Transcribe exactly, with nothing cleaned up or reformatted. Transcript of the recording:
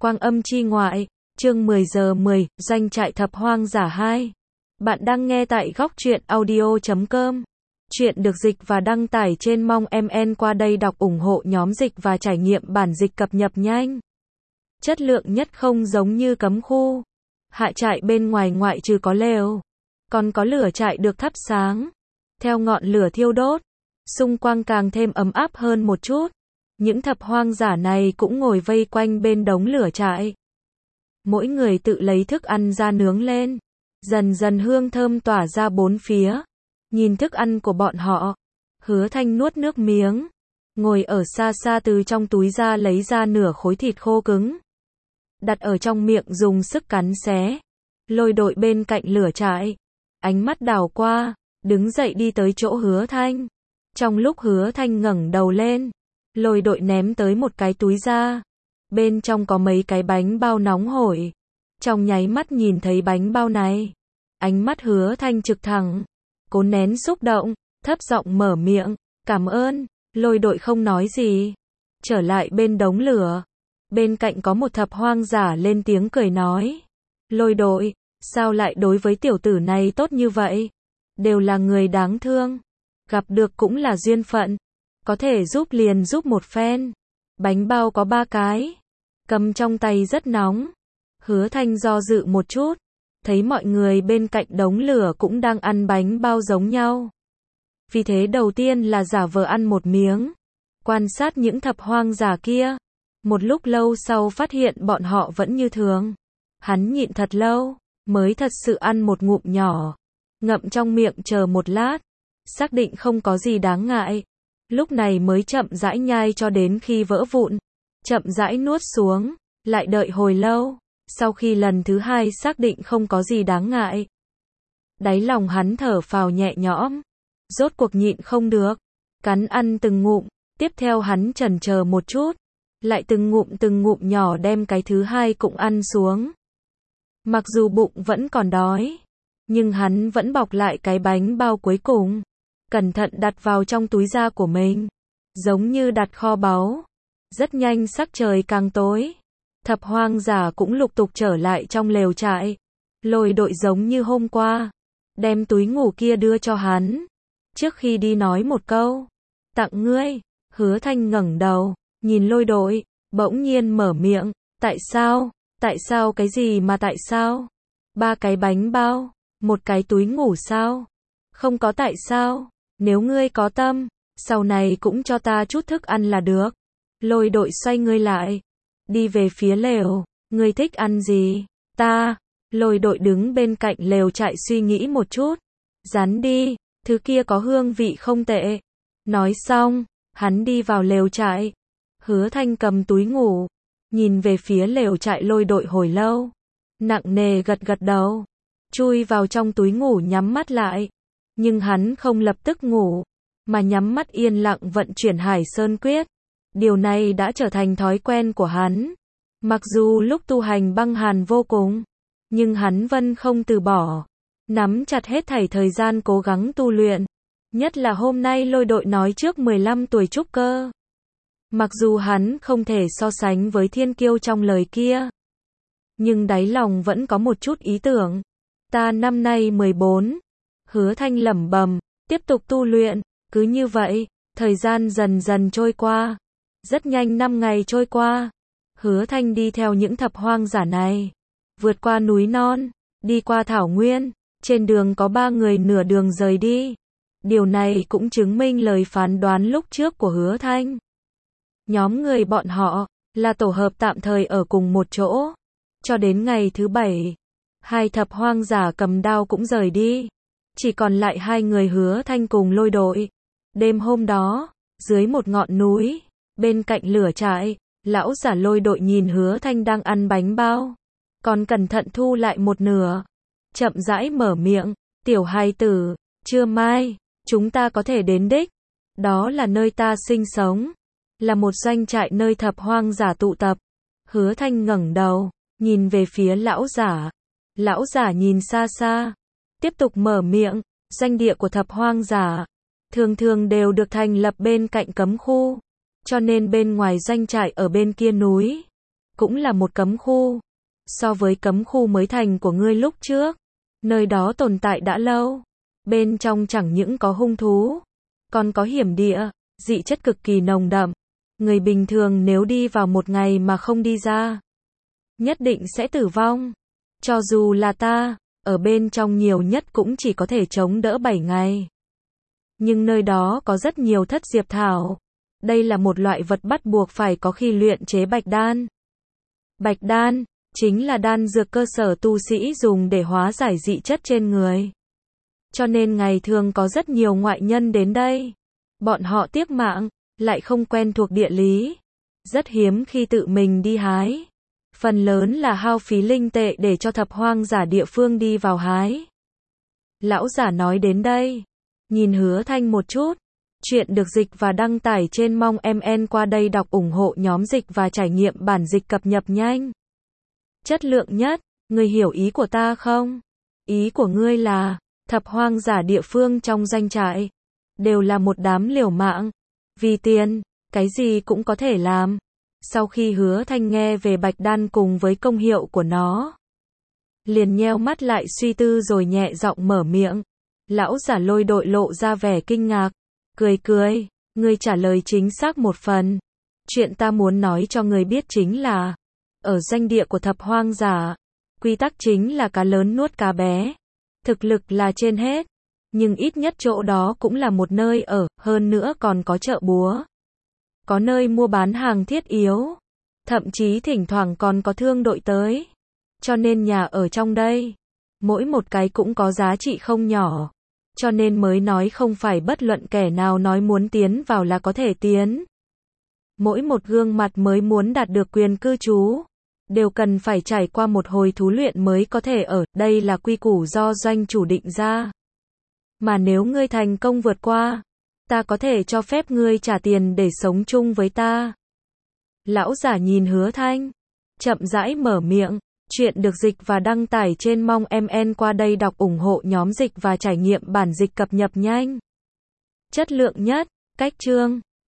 Quang Âm Chi Ngoại, chương mười giờ mười, Doanh trại thập hoang giả hai. Bạn đang nghe tại góc truyện audio chấm com. Chuyện được dịch và đăng tải trên Mong em en qua đây đọc ủng hộ nhóm dịch và trải nghiệm bản dịch cập nhật nhanh. Chất lượng nhất không giống như cấm khu. Hạ trại bên ngoài ngoại trừ có lều, còn có lửa trại được thắp sáng. Theo ngọn lửa thiêu đốt, xung quanh càng thêm ấm áp hơn một chút. Những thập hoang giả này cũng ngồi vây quanh bên đống lửa trại. Mỗi người tự lấy thức ăn ra nướng lên. Dần dần hương thơm tỏa ra bốn phía. Nhìn thức ăn của bọn họ, Hứa Thanh nuốt nước miếng. Ngồi ở xa xa từ trong túi ra lấy ra nửa khối thịt khô cứng. Đặt ở trong miệng dùng sức cắn xé. Lôi Đội bên cạnh lửa trại. Ánh mắt đảo qua, đứng dậy đi tới chỗ Hứa Thanh. Trong lúc Hứa Thanh ngẩng đầu lên, Lôi Đội ném tới một cái túi ra. Bên trong có mấy cái bánh bao nóng hổi. Trong nháy mắt nhìn thấy bánh bao này, ánh mắt Hứa Thanh trực thẳng. Cố nén xúc động, thấp giọng mở miệng, cảm ơn. Lôi Đội không nói gì. Trở lại bên đống lửa. Bên cạnh có một thập hoang giả lên tiếng cười nói. Lôi Đội, sao lại đối với tiểu tử này tốt như vậy? Đều là người đáng thương. Gặp được cũng là duyên phận. Có thể giúp liền giúp một phen. Bánh bao có ba cái. Cầm trong tay rất nóng. Hứa Thanh do dự một chút. Thấy mọi người bên cạnh đống lửa cũng đang ăn bánh bao giống nhau. Vì thế đầu tiên là giả vờ ăn một miếng. Quan sát những thập hoang giả kia. Một lúc lâu sau phát hiện bọn họ vẫn như thường. Hắn nhịn thật lâu, mới thật sự ăn một ngụm nhỏ. Ngậm trong miệng chờ một lát. Xác định không có gì đáng ngại. Lúc này mới chậm rãi nhai cho đến khi vỡ vụn. Chậm rãi nuốt xuống. Lại đợi hồi lâu. Sau khi lần thứ hai xác định không có gì đáng ngại. Đáy lòng hắn thở phào nhẹ nhõm. Rốt cuộc nhịn không được. Cắn ăn từng ngụm. Tiếp theo hắn chần chờ một chút. Lại từng ngụm từng ngụm nhỏ đem cái thứ hai cũng ăn xuống. Mặc dù bụng vẫn còn đói. Nhưng hắn vẫn bọc lại cái bánh bao cuối cùng. Cẩn thận đặt vào trong túi da của mình. Giống như đặt kho báu. Rất nhanh sắc trời càng tối. Thập hoang giả cũng lục tục trở lại trong lều trại. Lôi Đội giống như hôm qua. Đem túi ngủ kia đưa cho hắn. Trước khi đi nói một câu. Tặng ngươi. Hứa Thanh ngẩng đầu. Nhìn Lôi Đội. Bỗng nhiên mở miệng. Tại sao? Tại sao cái gì mà tại sao? Ba cái bánh bao. Một cái túi ngủ sao? Không có tại sao. Nếu ngươi có tâm. Sau này cũng cho ta chút thức ăn là được. Lôi Đội xoay ngươi lại. Đi về phía lều. Ngươi thích ăn gì? Ta. Lôi Đội đứng bên cạnh lều trại suy nghĩ một chút. Rắn đi. Thứ kia có hương vị không tệ. Nói xong. Hắn đi vào lều trại. Hứa Thanh cầm túi ngủ. Nhìn về phía lều trại Lôi Đội hồi lâu. Nặng nề gật gật đầu. Chui vào trong túi ngủ nhắm mắt lại. Nhưng hắn không lập tức ngủ. Mà nhắm mắt yên lặng vận chuyển Hải Sơn Quyết. Điều này đã trở thành thói quen của hắn. Mặc dù lúc tu hành băng hàn vô cùng. Nhưng hắn vẫn không từ bỏ. Nắm chặt hết thảy thời gian cố gắng tu luyện. Nhất là hôm nay Lôi Đội nói trước mười lăm tuổi trúc cơ. Mặc dù hắn không thể so sánh với thiên kiêu trong lời kia. Nhưng đáy lòng vẫn có một chút ý tưởng. Ta năm nay mười bốn. Hứa Thanh lẩm bẩm. Tiếp tục tu luyện. Cứ như vậy. Thời gian dần dần trôi qua. Rất nhanh năm ngày trôi qua. Hứa Thanh đi theo những thập hoang giả này. Vượt qua núi non. Đi qua thảo nguyên. Trên đường có ba người nửa đường rời đi. Điều này cũng chứng minh lời phán đoán lúc trước của Hứa Thanh. Nhóm người bọn họ là tổ hợp tạm thời ở cùng một chỗ. Cho đến ngày thứ bảy. Hai thập hoang giả cầm đao cũng rời đi. Chỉ còn lại hai người Hứa Thanh cùng Lôi Đội. Đêm hôm đó. Dưới một ngọn núi. Bên cạnh lửa trại. Lão giả Lôi Đội nhìn Hứa Thanh đang ăn bánh bao. Còn cẩn thận thu lại một nửa. Chậm rãi mở miệng. Tiểu hài tử. Trưa mai. Chúng ta có thể đến đích. Đó là nơi ta sinh sống. Là một doanh trại nơi thập hoang giả tụ tập. Hứa Thanh ngẩng đầu. Nhìn về phía lão giả. Lão giả nhìn xa xa. Tiếp tục mở miệng. Doanh địa của thập hoang giả. Thường thường đều được thành lập bên cạnh cấm khu. Cho nên bên ngoài doanh trại ở bên kia núi. cũng là một cấm khu. So với cấm khu mới thành của ngươi lúc trước, nơi đó tồn tại đã lâu. Bên trong chẳng những có hung thú, còn có hiểm địa, dị chất cực kỳ nồng đậm. Người bình thường nếu đi vào một ngày mà không đi ra, nhất định sẽ tử vong. Cho dù là ta, ở bên trong nhiều nhất cũng chỉ có thể chống đỡ bảy ngày. Nhưng nơi đó có rất nhiều thất diệp thảo. Đây là một loại vật bắt buộc phải có khi luyện chế bạch đan. Bạch đan chính là đan dược cơ sở tu sĩ dùng để hóa giải dị chất trên người. Cho nên ngày thường có rất nhiều ngoại nhân đến đây. Bọn họ tiếc mạng, lại không quen thuộc địa lý. Rất hiếm khi tự mình đi hái. Phần lớn là hao phí linh tệ để cho thập hoang giả địa phương đi vào hái. Lão giả nói đến đây, nhìn Hứa Thanh một chút. Chuyện được dịch và đăng tải trên Mong em en qua đây đọc ủng hộ nhóm dịch và trải nghiệm bản dịch cập nhật nhanh. Chất lượng nhất, ngươi hiểu ý của ta không? Ý của ngươi là, thập hoang giả địa phương trong danh trại, đều là một đám liều mạng. Vì tiền, cái gì cũng có thể làm. Sau khi Hứa Thanh nghe về bạch đan cùng với công hiệu của nó, liền nheo mắt lại suy tư rồi nhẹ giọng mở miệng. Lão giả Lôi đội lộ ra vẻ kinh ngạc, cười cười, ngươi trả lời chính xác một phần. Chuyện ta muốn nói cho ngươi biết chính là, ở danh địa của thập hoang giả, quy tắc chính là cá lớn nuốt cá bé. Thực lực là trên hết, nhưng ít nhất chỗ đó cũng là một nơi ở, hơn nữa còn có chợ búa. Có nơi mua bán hàng thiết yếu, thậm chí thỉnh thoảng còn có thương đội tới. Cho nên nhà ở trong đây, mỗi một cái cũng có giá trị không nhỏ. Cho nên mới nói không phải bất luận kẻ nào nói muốn tiến vào là có thể tiến. Mỗi một gương mặt mới muốn đạt được quyền cư trú, đều cần phải trải qua một hồi thú luyện mới có thể ở, đây là quy củ do doanh chủ định ra. Mà nếu ngươi thành công vượt qua, ta có thể cho phép ngươi trả tiền để sống chung với ta. Lão giả nhìn Hứa Thanh, chậm rãi mở miệng. Chuyện được dịch và đăng tải trên Mong em en qua đây đọc ủng hộ nhóm dịch và trải nghiệm bản dịch cập nhật nhanh. Chất lượng nhất, cách chương.